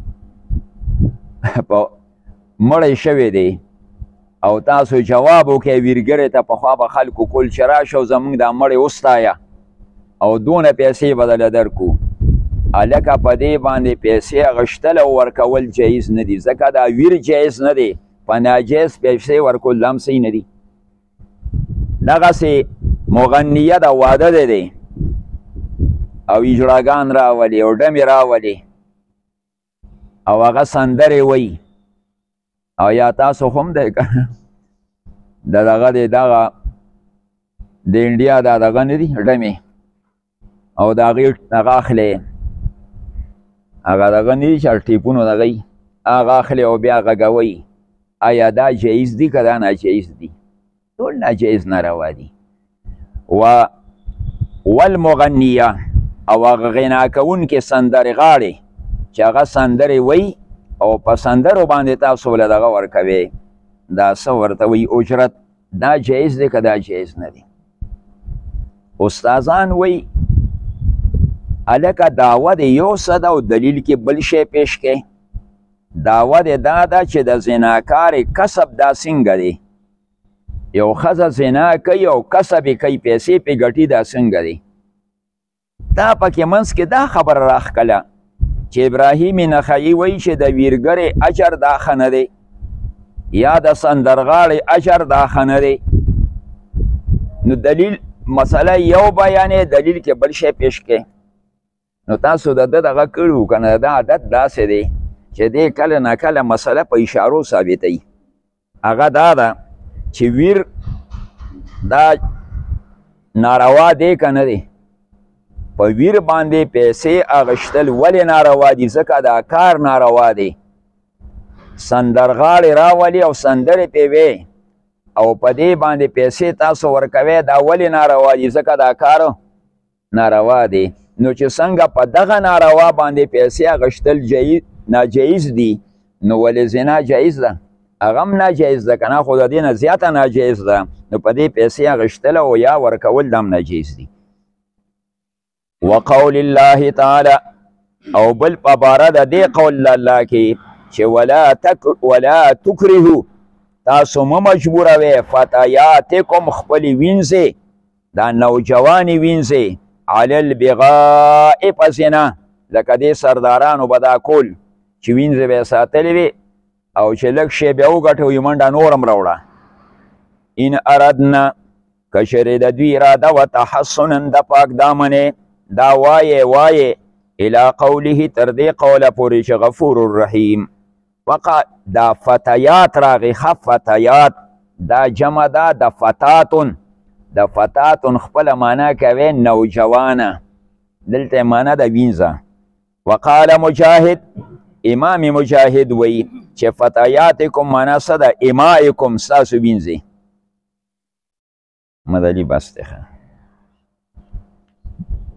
مړی شوی دی او تاسو جواب وکړئ ویرګرې ته پخوا به خلکو کول چې راشه او زموږ دا مړی وستایه او دونه پیسې بدله درکو هلکه په دې باندې پیسې اخیستل او ورکول جایز نه دي ځکه دا ویر جایز نه دی په ناجایز پیسې ورکول هم صحیح نه دي دغسې مغنیه د واده دی دی او اجراګان راولي او ډمې راولي او هغه سندرې وایي او یا تاسو هم دی که د دغه دی دغه د انډیا دا دغه نه دي ډمې او د هغې هغه اخلی هغه دغه نه دي چې ټیپونو دغه یي هغه اخلی او بیا غږوي آیا دا جایز دي که دا ناجایز دي ټول ناجایز ناروا دي و والمغنیه او هغه غنا کوونکې سندرې غاړې چې هغه سندرې وایي او په سندرو باندې تاسو له دغه ورکوي دا څه ورته وایي اجرت دا جایز دی که دا جایز نه دی استادان وایي هلکه دعوه د یو څه ده او دلیل کې بل شی پیش کوي دعوه د دا ده چې د زناکارې کسب دا څنګه دی یو ښځه زنا کوي او کسب یې کوي پیسې پې ګټي دا څنګه دی دا پکې منځ کې دا خبره راښکله چې ابراهیم نخعی وایي چې د ویرګرې اجر دا ښه نه دی یا د سندرغاړې اجر دا ښه نه دی نو دلیل مسله یو بیانې دلیل کې بل شی پیش کوي نو تاسو د ده دغه کړي وو که نه دا عادت داسې دی چې دی کله نه کله مسله په اشارو ثابتوي هغه دا ده چې ویر دا ناروا دی که نه دی په ویر باندې پیسې اخیستل ولې ناروا دي ځکه دا کار ناروا دی سندرغاړې راولي او سندرې پې وې او په دې باندې پیسې تاسو ورکوئ دا ولې ناروا دي ځکه دا کار ناروا دی نو چې څنګه په دغه ناروا باندې پیسې اخیستل ناجایز دي نو ولې زنا جایز ده هغه هم ناجایز ده که نه خو د دې نه زیاته ناجایز ده نو په دې پیسې اخیستل او یا ورکول دا هم ناجایز دي وقول الله تعالی او بل په باره د دې قول الله کې چې ولا تک ولا تکرهو تاسو مه مجبوروئ فتیاتکم خپلې وینځې دا نوجوانې وینځې علی البغاء په زنا لکه دې سردارانو به دا کول چې وینځې به یې ساتلې وي او چې لږ شی بیا وګټوي منډه نور هم راوړه ان اردنا که چېرې د دوی اراده وه تحسنا د پاک دامنې دا وایې وایې الى قوله تر دې قوله پورې چې غفور الرحیم وقع دا فتیات راغی ښه فتیات دا جمع ده د فتاتون د فتاتون خپله معنا کوي نوجوانه دلته معنا د وینځه وقال مجاهد امام مجاهد وی چې فتیاتکم معنا څه ده امائکم ستاسو وینځې مدلي بس دی